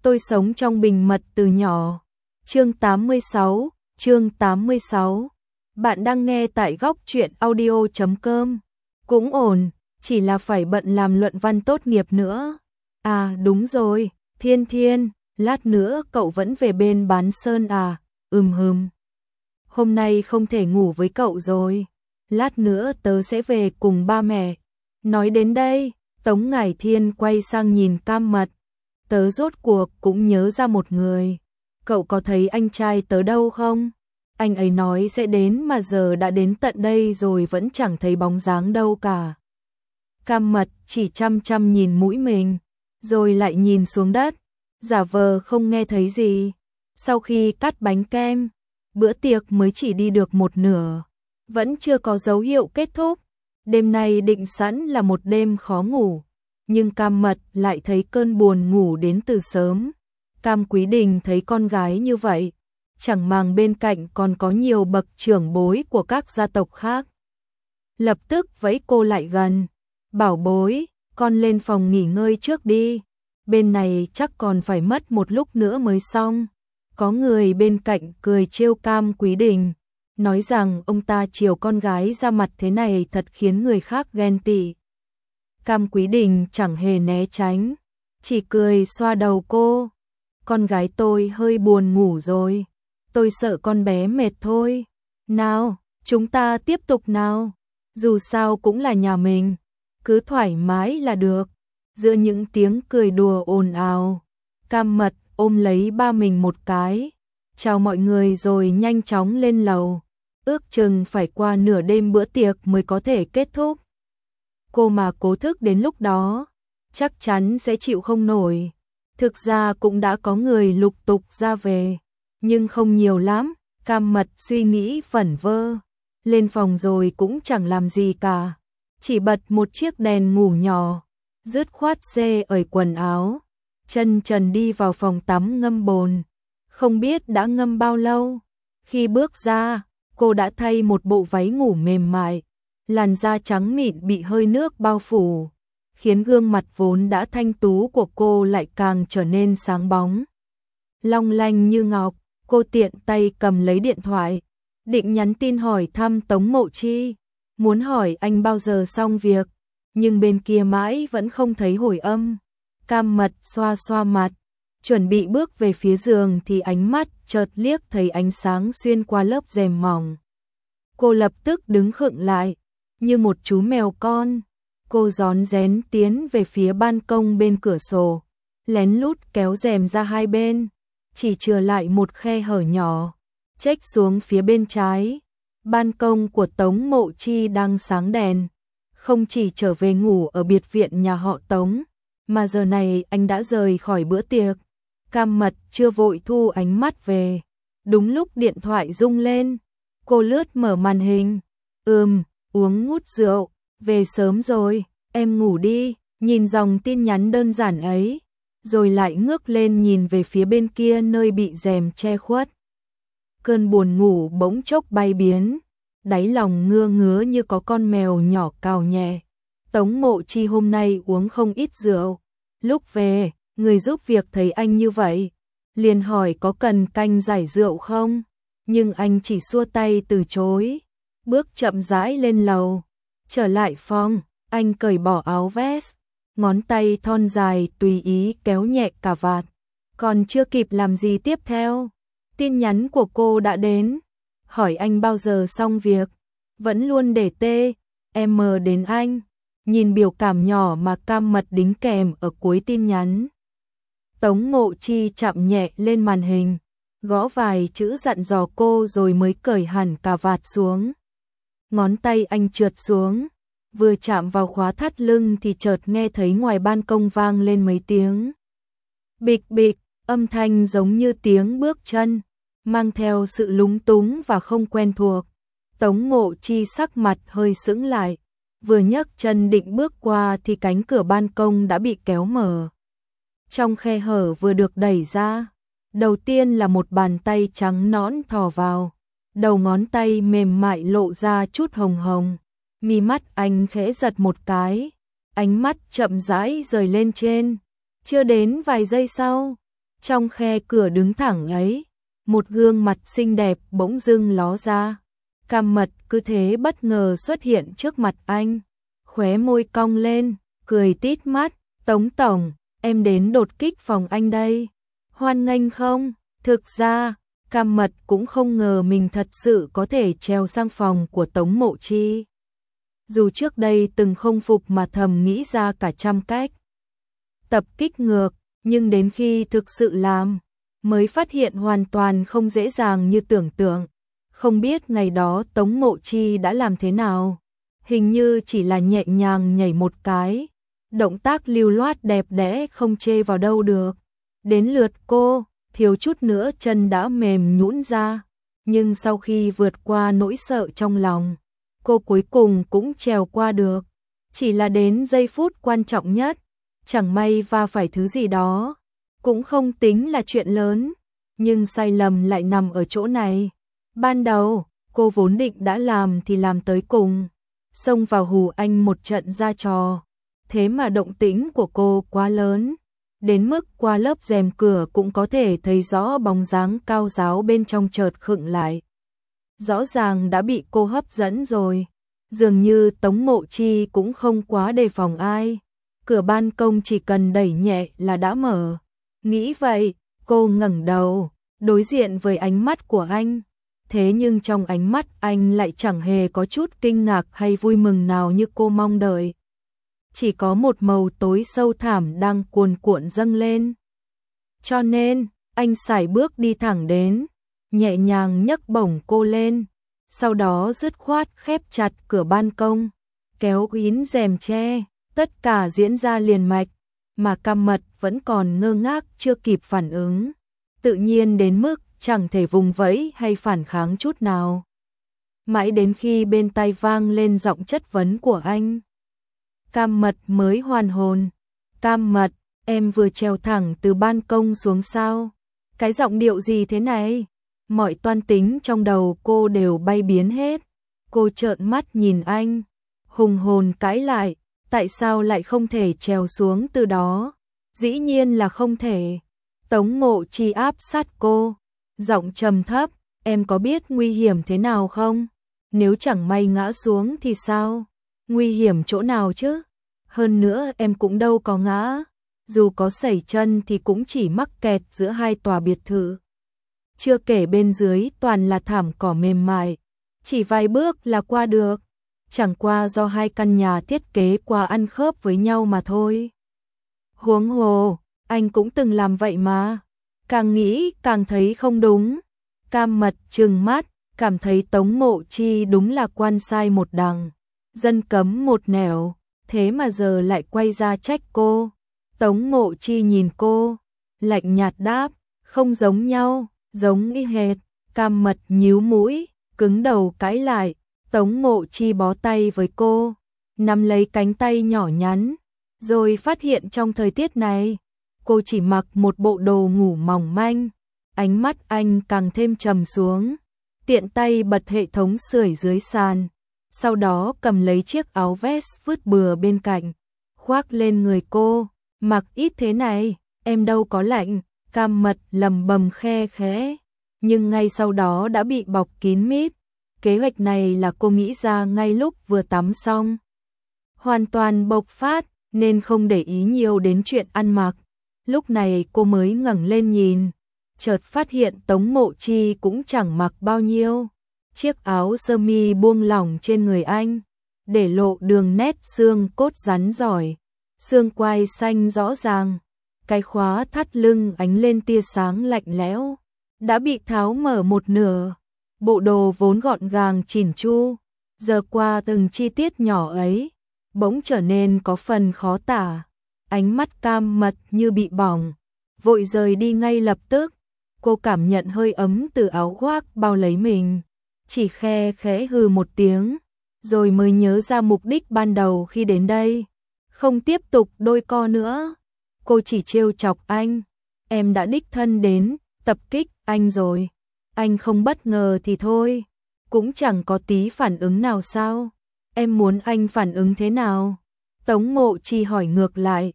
Tôi sống trong bình mật từ nhỏ. Chương 86. Bạn đang nghe tại góc truyện audio.com. Cũng ổn, chỉ là phải bận làm luận văn tốt nghiệp nữa. À đúng rồi, Thiên, lát nữa cậu vẫn về bên bán sơn à? Hôm nay không thể ngủ với cậu rồi. Lát nữa tớ sẽ về cùng ba mẹ. Nói đến đây, Tống Ngải Thiên quay sang nhìn Cam Mật. Tớ rốt cuộc cũng nhớ ra một người. Cậu có thấy anh trai tớ đâu không? Anh ấy nói sẽ đến mà giờ đã đến tận đây rồi vẫn chẳng thấy bóng dáng đâu cả. Cam Mật chỉ chăm nhìn mũi mình, rồi lại nhìn xuống đất, giả vờ không nghe thấy gì. Sau khi cắt bánh kem, bữa tiệc mới chỉ đi được một nửa, vẫn chưa có dấu hiệu kết thúc. Đêm nay định sẵn là một đêm khó ngủ, nhưng Cam Mật lại thấy cơn buồn ngủ đến từ sớm. Cam Quý Đình thấy con gái như vậy, chẳng màng bên cạnh còn có nhiều bậc trưởng bối của các gia tộc khác. Lập tức vẫy cô lại gần. Bảo bối, con lên phòng nghỉ ngơi trước đi. Bên này chắc còn phải mất một lúc nữa mới xong. Có người bên cạnh cười trêu Cam Quý Đình, nói rằng ông ta chiều con gái ra mặt thế này thật khiến người khác ghen tị. Cam Quý Đình chẳng hề né tránh, chỉ cười xoa đầu cô. Con gái tôi hơi buồn ngủ rồi, tôi sợ con bé mệt thôi. Nào, chúng ta tiếp tục nào, dù sao cũng là nhà mình, cứ thoải mái là được. Giữa những tiếng cười đùa ồn ào, Cam Mật ôm lấy ba mình một cái, chào mọi người rồi nhanh chóng lên lầu. Ước chừng phải qua nửa đêm bữa tiệc mới có thể kết thúc. Cô mà cố thức đến lúc đó, chắc chắn sẽ chịu không nổi. Thực ra cũng đã có người lục tục ra về, nhưng không nhiều lắm. Cam Mật suy nghĩ vẩn vơ, lên phòng rồi cũng chẳng làm gì cả, chỉ bật một chiếc đèn ngủ nhỏ, dứt khoát xê ởi quần áo, chân trần đi vào phòng tắm ngâm bồn. Không biết đã ngâm bao lâu, khi bước ra, cô đã thay một bộ váy ngủ mềm mại, làn da trắng mịn bị hơi nước bao phủ, khiến gương mặt vốn đã thanh tú của cô lại càng trở nên sáng bóng, long lanh như ngọc. Cô tiện tay cầm lấy điện thoại, định nhắn tin hỏi thăm Tống Mộ Chi, muốn hỏi anh bao giờ xong việc, nhưng bên kia mãi vẫn không thấy hồi âm. Cam Mật xoa xoa mặt, chuẩn bị bước về phía giường thì ánh mắt chợt liếc thấy ánh sáng xuyên qua lớp rèm mỏng. Cô lập tức đứng khựng lại, như một chú mèo con. Cô rón rén tiến về phía ban công bên cửa sổ, lén lút kéo rèm ra hai bên, chỉ chừa lại một khe hở nhỏ, chếch xuống phía bên trái. Ban công của Tống Mộ Chi đang sáng đèn, không chỉ trở về ngủ ở biệt viện nhà họ Tống, mà giờ này anh đã rời khỏi bữa tiệc. Cam Mật chưa vội thu ánh mắt về, đúng lúc điện thoại rung lên, cô lướt mở màn hình. Uống ngút rượu, về sớm rồi, em ngủ đi. Nhìn dòng tin nhắn đơn giản ấy, rồi lại ngước lên nhìn về phía bên kia nơi bị rèm che khuất. Cơn buồn ngủ bỗng chốc bay biến, đáy lòng ngứa ngứa như có con mèo nhỏ cào nhẹ. Tống Mộ Chi hôm nay uống không ít rượu. Lúc về, người giúp việc thấy anh như vậy, liền hỏi có cần canh giải rượu không, nhưng anh chỉ xua tay từ chối. Bước chậm rãi lên lầu, trở lại phòng, anh cởi bỏ áo vest, ngón tay thon dài tùy ý kéo nhẹ cà vạt. Còn chưa kịp làm gì tiếp theo, tin nhắn của cô đã đến, hỏi anh bao giờ xong việc, vẫn luôn để TM đến anh. Nhìn biểu cảm nhỏ mà Cam Mật đính kèm ở cuối tin nhắn, Tống Mộ Chi chạm nhẹ lên màn hình, gõ vài chữ dặn dò cô rồi mới cởi hẳn cà vạt xuống. Ngón tay anh trượt xuống, vừa chạm vào khóa thắt lưng thì chợt nghe thấy ngoài ban công vang lên mấy tiếng bịch bịch, âm thanh giống như tiếng bước chân, mang theo sự lúng túng và không quen thuộc. Tống Mộ Chi sắc mặt hơi sững lại, vừa nhấc chân định bước qua thì cánh cửa ban công đã bị kéo mở. Trong khe hở vừa được đẩy ra, đầu tiên là một bàn tay trắng nõn thò vào, đầu ngón tay mềm mại lộ ra chút hồng hồng. Mi mắt anh khẽ giật một cái, ánh mắt chậm rãi rời lên trên. Chưa đến vài giây sau, Trong khe cửa đứng thẳng ấy, một gương mặt xinh đẹp bỗng dưng ló ra. Cam Mật cứ thế bất ngờ xuất hiện trước mặt anh, khóe môi cong lên, cười tít mắt, Tống tổng, em đến đột kích phòng anh đây. Hoan nghênh không? Thực ra, Cam Mật cũng không ngờ mình thật sự có thể trèo sang phòng của Tống Mộ Chi. Dù trước đây từng không phục mà thầm nghĩ ra cả trăm cách tập kích ngược, nhưng đến khi thực sự làm, mới phát hiện hoàn toàn không dễ dàng như tưởng tượng. Không biết ngày đó Tống Mộ Chi đã làm thế nào, hình như chỉ là nhẹ nhàng nhảy một cái, động tác lưu loát đẹp đẽ không chê vào đâu được. Đến lượt cô, thiếu chút nữa chân đã mềm nhũn ra, nhưng sau khi vượt qua nỗi sợ trong lòng, cô cuối cùng cũng trèo qua được. Chỉ là đến giây phút quan trọng nhất, chẳng may va phải thứ gì đó, cũng không tính là chuyện lớn, nhưng sai lầm lại nằm ở chỗ này. Ban đầu, cô vốn định đã làm thì làm tới cùng, xông vào hù anh một trận ra trò, thế mà động tĩnh của cô quá lớn, đến mức qua lớp rèm cửa cũng có thể thấy rõ bóng dáng cao ráo bên trong chợt khựng lại. Rõ ràng đã bị cô hấp dẫn rồi, dường như Tống Mộ Chi cũng không quá đề phòng ai. Cửa ban công chỉ cần đẩy nhẹ là đã mở. Nghĩ vậy, cô ngẩng đầu, đối diện với ánh mắt của anh. Thế nhưng trong ánh mắt anh lại chẳng hề có chút kinh ngạc hay vui mừng nào như cô mong đợi. Chỉ có một màu tối sâu thẳm đang cuồn cuộn dâng lên. Cho nên, anh sải bước đi thẳng đến, nhẹ nhàng nhấc bổng cô lên, sau đó dứt khoát khép chặt cửa ban công, kéo kín rèm che, tất cả diễn ra liền mạch, mà Cam Mật vẫn còn ngơ ngác chưa kịp phản ứng, tự nhiên đến mức chẳng thể vùng vẫy hay phản kháng chút nào. Mãi đến khi bên tai vang lên giọng chất vấn của anh, Cam Mật mới hoàn hồn. Cam Mật, em vừa trèo thẳng từ ban công xuống sao? Cái giọng điệu gì thế này? Mọi toan tính trong đầu cô đều bay biến hết. Cô trợn mắt nhìn anh, hùng hồn cãi lại, tại sao lại không thể trèo xuống từ đó? Dĩ nhiên là không thể. Tống Mộ Chi áp sát cô, giọng trầm thấp, em có biết nguy hiểm thế nào không? Nếu chẳng may ngã xuống thì sao? Nguy hiểm chỗ nào chứ? Hơn nữa em cũng đâu có ngã, dù có sẩy chân thì cũng chỉ mắc kẹt giữa hai tòa biệt thự. Chưa kể bên dưới toàn là thảm cỏ mềm mại, chỉ vài bước là qua được, chẳng qua do hai căn nhà thiết kế quá ăn khớp với nhau mà thôi. Huống hồ, anh cũng từng làm vậy mà. Càng nghĩ càng thấy không đúng. Cam Mật trừng mắt, cảm thấy Tống Mộ Chi đúng là quan sai một đằng, dân cấm một nẻo, thế mà giờ lại quay ra trách cô. Tống Mộ Chi nhìn cô, lạnh nhạt đáp, không giống nhau, giống y hệt. Cam Mật nhíu mũi, cứng đầu cãi lại. Tống Mộ Chi bó tay với cô, nắm lấy cánh tay nhỏ nhắn, rồi phát hiện trong thời tiết này, cô chỉ mặc một bộ đồ ngủ mỏng manh. Ánh mắt anh càng thêm trầm xuống, tiện tay bật hệ thống sưởi dưới sàn, sau đó cầm lấy chiếc áo vest vứt bừa bên cạnh, khoác lên người cô. Mặc ít thế này, em đâu có lạnh. Cam Mật lầm bầm khe khẽ, nhưng ngay sau đó đã bị bọc kín mít. Kế hoạch này là cô nghĩ ra ngay lúc vừa tắm xong, hoàn toàn bộc phát, nên không để ý nhiều đến chuyện ăn mặc. Lúc này cô mới ngẩng lên nhìn, chợt phát hiện Tống Mộ Chi cũng chẳng mặc bao nhiêu. Chiếc áo sơ mi buông lỏng trên người anh, để lộ đường nét xương cốt rắn giỏi, xương quai xanh rõ ràng. Cái khóa thắt lưng ánh lên tia sáng lạnh lẽo, đã bị tháo mở một nửa. Bộ đồ vốn gọn gàng chỉn chu, giờ qua từng chi tiết nhỏ ấy, bỗng trở nên có phần khó tả. Ánh mắt Cam Mật như bị bỏng, vội rời đi ngay lập tức. Cô cảm nhận hơi ấm từ áo khoác bao lấy mình, chỉ khe khẽ hừ một tiếng, rồi mới nhớ ra mục đích ban đầu khi đến đây. Không tiếp tục đôi co nữa, cô chỉ trêu chọc anh. Em đã đích thân đến tập kích anh rồi, anh không bất ngờ thì thôi, cũng chẳng có tí phản ứng nào sao? Em muốn anh phản ứng thế nào? Tống Mộ Chi hỏi ngược lại,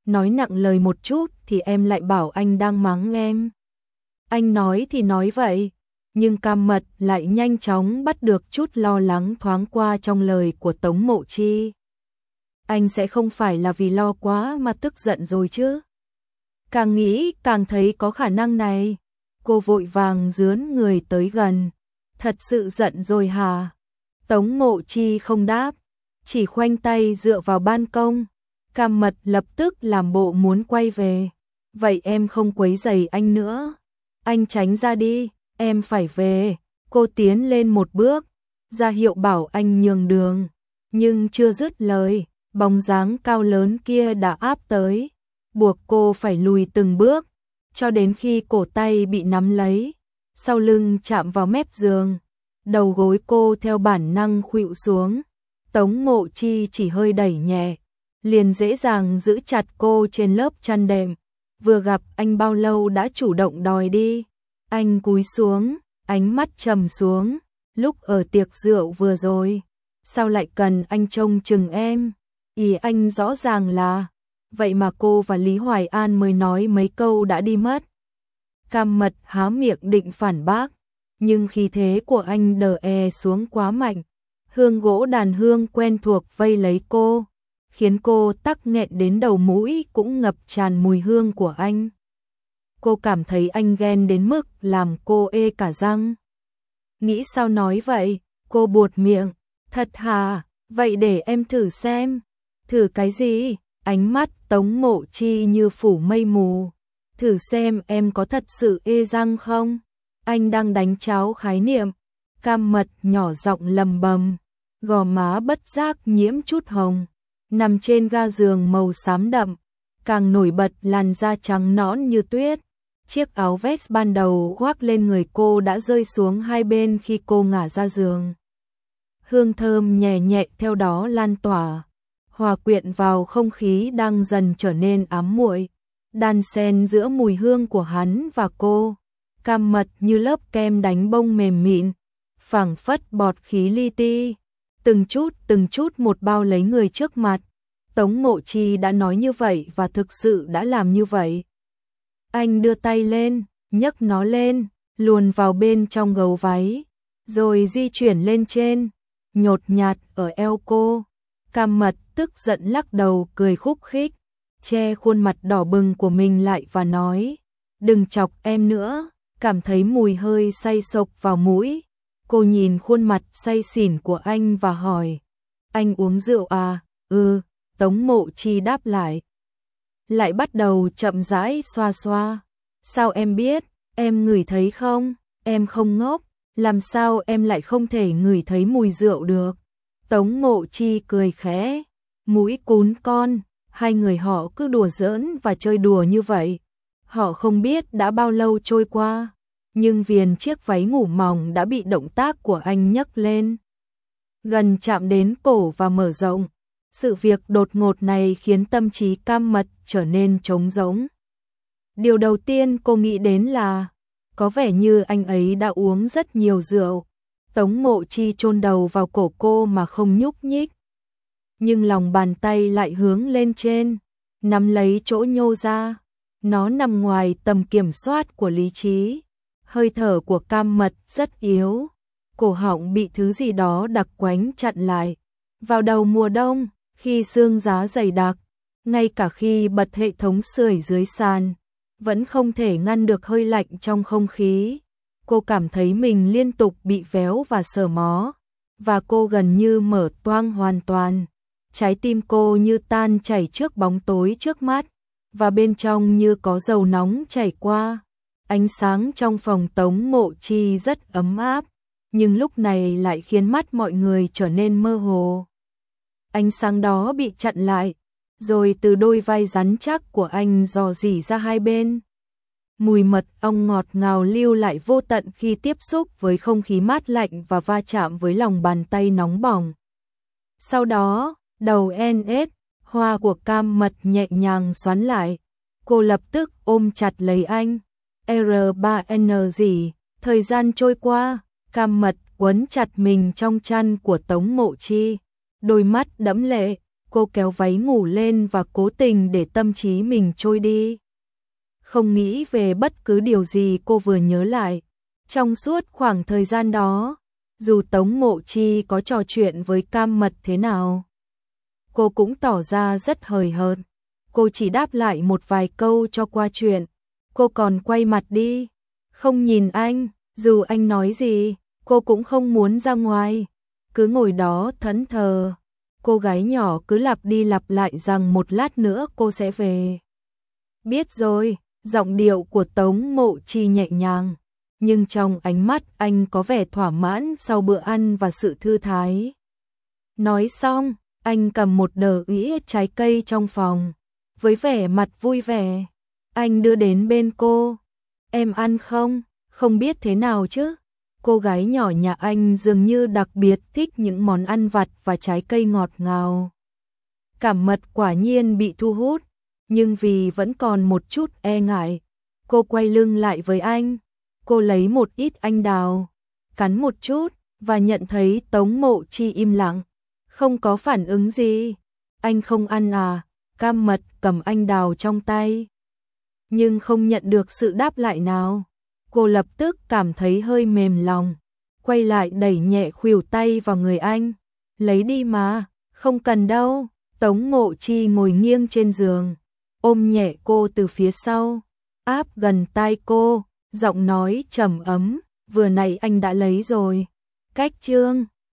nói nặng lời một chút thì em lại bảo anh đang mắng em. Anh nói thì nói vậy, nhưng Cam Mật lại nhanh chóng bắt được chút lo lắng thoáng qua trong lời của Tống Mộ Chi. Anh sẽ không phải là vì lo quá mà tức giận rồi chứ? Càng nghĩ càng thấy có khả năng này. Cô vội vàng dướn người tới gần. Thật sự giận rồi hả? Tống Mộ Chi không đáp, chỉ khoanh tay dựa vào ban công. Cam Mật lập tức làm bộ muốn quay về. Vậy em không quấy rầy anh nữa. Anh tránh ra đi, em phải về. Cô tiến lên một bước, ra hiệu bảo anh nhường đường. Nhưng chưa dứt lời, bóng dáng cao lớn kia đã áp tới, buộc cô phải lùi từng bước, cho đến khi cổ tay bị nắm lấy, sau lưng chạm vào mép giường, đầu gối cô theo bản năng khuỵu xuống. Tống Mộ Chi chỉ hơi đẩy nhẹ, liền dễ dàng giữ chặt cô trên lớp chăn đệm. Vừa gặp anh bao lâu đã chủ động đòi đi. Anh cúi xuống, ánh mắt trầm xuống. Lúc ở tiệc rượu vừa rồi, sao lại cần anh trông chừng em? Ý anh rõ ràng là, vậy mà cô và Lý Hoài An mới nói mấy câu đã đi mất. Cam Mật há miệng định phản bác, nhưng khí thế của anh đè xuống quá mạnh. Hương gỗ đàn hương quen thuộc vây lấy cô, khiến cô tắc nghẹn đến đầu mũi cũng ngập tràn mùi hương của anh. Cô cảm thấy anh ghen đến mức làm cô ê cả răng. Nghĩ sao nói vậy, cô buột miệng. Thật hả, vậy để em thử xem. Thử cái gì? Ánh mắt Tống Mộ Chi như phủ mây mù. Thử xem em có thật sự ê răng không? Anh đang đánh cháo khái niệm. Cam Mật nhỏ giọng lầm bầm, gò má bất giác nhiễm chút hồng. Nằm trên ga giường màu xám đậm, càng nổi bật làn da trắng nõn như tuyết. Chiếc áo vest ban đầu khoác lên người cô đã rơi xuống hai bên khi cô ngả ra giường. Hương thơm nhẹ nhẹ theo đó lan tỏa, hòa quyện vào không khí đang dần trở nên ám muội, đan xen giữa mùi hương của hắn và cô. Cam Mật như lớp kem đánh bông mềm mịn, phảng phất bọt khí li ti, từng chút một bao lấy người trước mặt. Tống Mộ Chi đã nói như vậy và thực sự đã làm như vậy. Anh đưa tay lên, nhấc nó lên, luồn vào bên trong gấu váy, rồi di chuyển lên trên, nhột nhạt ở eo cô. Cam Mật tức giận lắc đầu cười khúc khích, che khuôn mặt đỏ bừng của mình lại và nói, đừng chọc em nữa. Cảm thấy mùi hơi say sộc vào mũi, cô nhìn khuôn mặt say xỉn của anh và hỏi, anh uống rượu à? Ừ, Tống Mộ Chi đáp lại. Lại bắt đầu chậm rãi xoa xoa. Sao em biết, em ngửi thấy không? Em không ngốc, làm sao em lại không thể ngửi thấy mùi rượu được? Tống Mộ Chi cười khẽ, mũi cún con, hai người họ cứ đùa giỡn và chơi đùa như vậy. Họ không biết đã bao lâu trôi qua, nhưng viền chiếc váy ngủ mỏng đã bị động tác của anh nhấc lên, gần chạm đến cổ và mở rộng. Sự việc đột ngột này khiến tâm trí Cam Mật trở nên trống rỗng. Điều đầu tiên cô nghĩ đến là, có vẻ như anh ấy đã uống rất nhiều rượu. Tống Mộ Chi chôn đầu vào cổ cô mà không nhúc nhích, nhưng lòng bàn tay lại hướng lên trên, nắm lấy chỗ nhô ra. Nó nằm ngoài tầm kiểm soát của lý trí. Hơi thở của Cam Mật rất yếu, cổ họng bị thứ gì đó đặc quánh chặn lại. Vào đầu mùa đông, khi sương giá dày đặc, ngay cả khi bật hệ thống sưởi dưới sàn, vẫn không thể ngăn được hơi lạnh trong không khí. Cô cảm thấy mình liên tục bị véo và sờ mó, và cô gần như mở toang hoàn toàn. Trái tim cô như tan chảy trước bóng tối trước mắt, và bên trong như có dầu nóng chảy qua. Ánh sáng trong phòng Tống Mộ Chi rất ấm áp, nhưng lúc này lại khiến mắt mọi người trở nên mơ hồ. Ánh sáng đó bị chặn lại, rồi từ đôi vai rắn chắc của anh rò rỉ ra hai bên. Mùi mật ong ngọt ngào lưu lại vô tận khi tiếp xúc với không khí mát lạnh và va chạm với lòng bàn tay nóng bỏng. Sau đó, đầu NS, hoa của Cam Mật nhẹ nhàng xoắn lại. Cô lập tức ôm chặt lấy anh. R3N gì? Thời gian trôi qua, Cam Mật quấn chặt mình trong chăn của Tống Mộ Chi. Đôi mắt đẫm lệ, Cô kéo váy ngủ lên và cố tình để tâm trí mình trôi đi. Không nghĩ về bất cứ điều gì cô vừa nhớ lại. Trong suốt khoảng thời gian đó, dù Tống Mộ Chi có trò chuyện với Cam Mật thế nào, cô cũng tỏ ra rất hời hợt. Cô chỉ đáp lại một vài câu cho qua chuyện. Cô còn quay mặt đi, không nhìn anh, dù anh nói gì, cô cũng không muốn ra ngoài. Cứ ngồi đó thẫn thờ. Cô gái nhỏ cứ lặp đi lặp lại rằng một lát nữa cô sẽ về. Biết rồi, giọng điệu của Tống Mộ Chi nhẹ nhàng, nhưng trong ánh mắt anh có vẻ thỏa mãn sau bữa ăn và sự thư thái. Nói xong, anh cầm một đờ ĩa trái cây trong phòng. Với vẻ mặt vui vẻ, anh đưa đến bên cô. Em ăn không? Không biết thế nào chứ? Cô gái nhỏ nhà anh dường như đặc biệt thích những món ăn vặt và trái cây ngọt ngào. Cảm Mật quả nhiên bị thu hút, nhưng vì vẫn còn một chút e ngại, cô quay lưng lại với anh. Cô lấy một ít anh đào, cắn một chút và nhận thấy Tống Mộ Chi im lặng, không có phản ứng gì. Anh không ăn à? Cam Mật cầm anh đào trong tay, nhưng không nhận được sự đáp lại nào. Cô lập tức cảm thấy hơi mềm lòng, quay lại đẩy nhẹ khuỷu tay vào người anh. Lấy đi mà, không cần đâu. Tống Mộ Chi ngồi nghiêng trên giường, ôm nhẹ cô từ phía sau, áp gần tai cô, giọng nói trầm ấm, vừa nãy anh đã lấy rồi. Cách chương